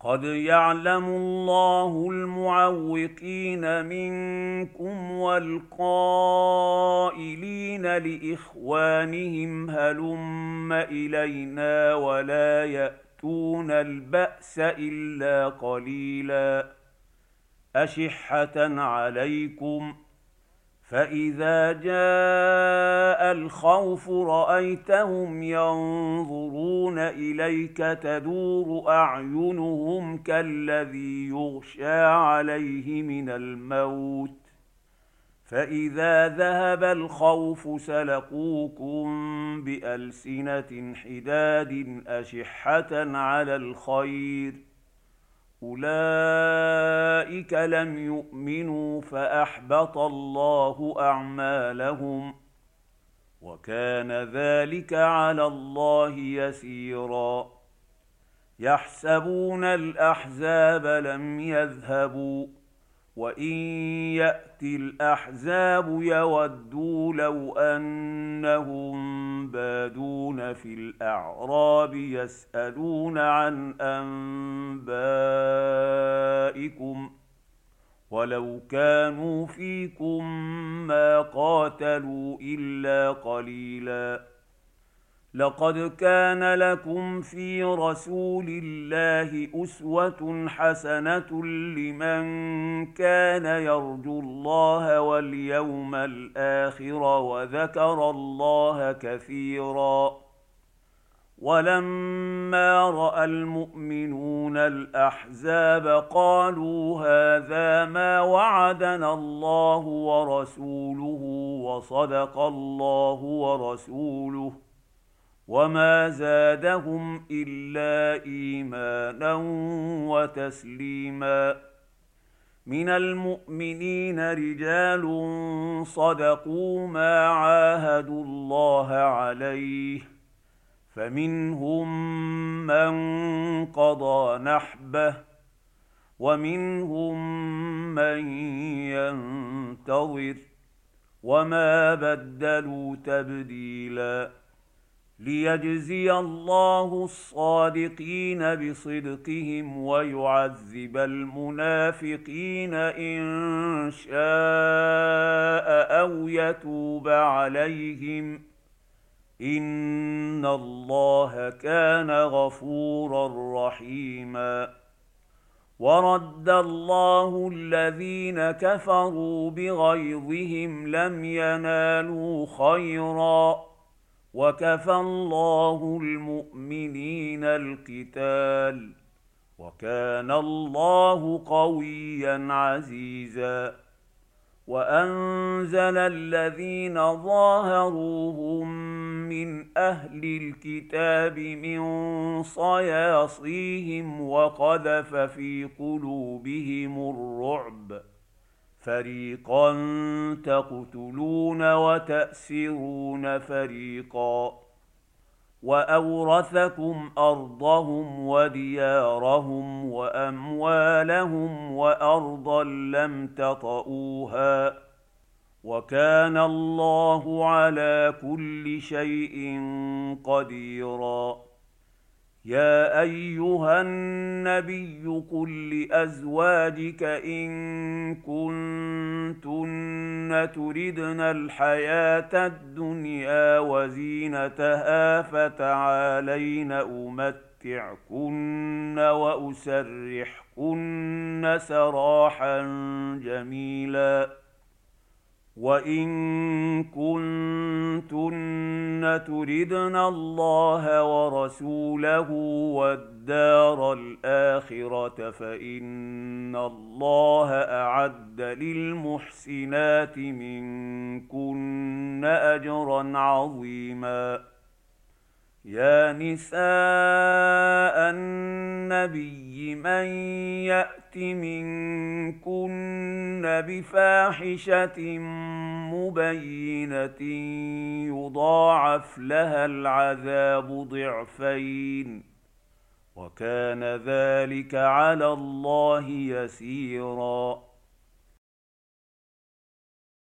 قد يعلم الله المعوقين منكم والقائلين لإخوانهم هلم إلينا ولا يأتون البأس إلا قليلا أشحة عليكم فإذا جاء الخوف رأيتهم ينظرون إليك تدور أعينهم كالذي يغشى عليه من الموت فإذا ذهب الخوف سلقوكم بألسنة حداد أشحة على الخير أولئك لم يؤمنوا فأحبط الله أعمالهم وكان ذلك على الله يسيرا يحسبون الأحزاب لم يذهبوا وإن يأتي الأحزاب يودوا لو أنهم بادون في الأعراب يسألون عن أنبائكم ولو كانوا فيكم ما قاتلوا إلا قليلا لقد كان لكم في رسول الله أسوة حسنة لمن كان يرجو الله واليوم الآخر وذكر الله كثيرا ولما رأى المؤمنون الأحزاب قالوا هذا ما وعدنا الله ورسوله وصدق الله ورسوله وما زادهم إلا إيمانا وتسليما من المؤمنين رجال صدقوا ما عاهدوا الله عليه فمنهم من قضى نحبه ومنهم من ينتظر وما بدلوا تبديلا ليجزي الله الصادقين بصدقهم ويعذب المنافقين إن شاء أو يتوب عليهم إن الله كان غفورا رحيما ورد الله الذين كفروا بغيظهم لم ينالوا خيرا وكفى الله المؤمنين القتال وكان الله قويا عزيزا وأنزل الذين ظاهروهم من أهل الكتاب من صياصيهم وقذف في قلوبهم الرعب فريقا تقتلون وتأسرون فريقا وأورثكم أرضهم وديارهم وأموالهم وأرضا لم تطئوها وكان الله على كل شيء قديرا يا أيها النبي قل لأزواجك إن كنتن تردن الحياة الدنيا وزينتها فتعالين أمتعكن وأسرحكن سراحا جميلا وإن كنتن تردن الله ورسوله والدار الآخرة فإن الله أعد للمحسنات منكن أجرا عظيما يا نساء النبي من يأت منكن بفاحشة مبينة يضاعف لها العذاب ضعفين وكان ذلك على الله يسيرا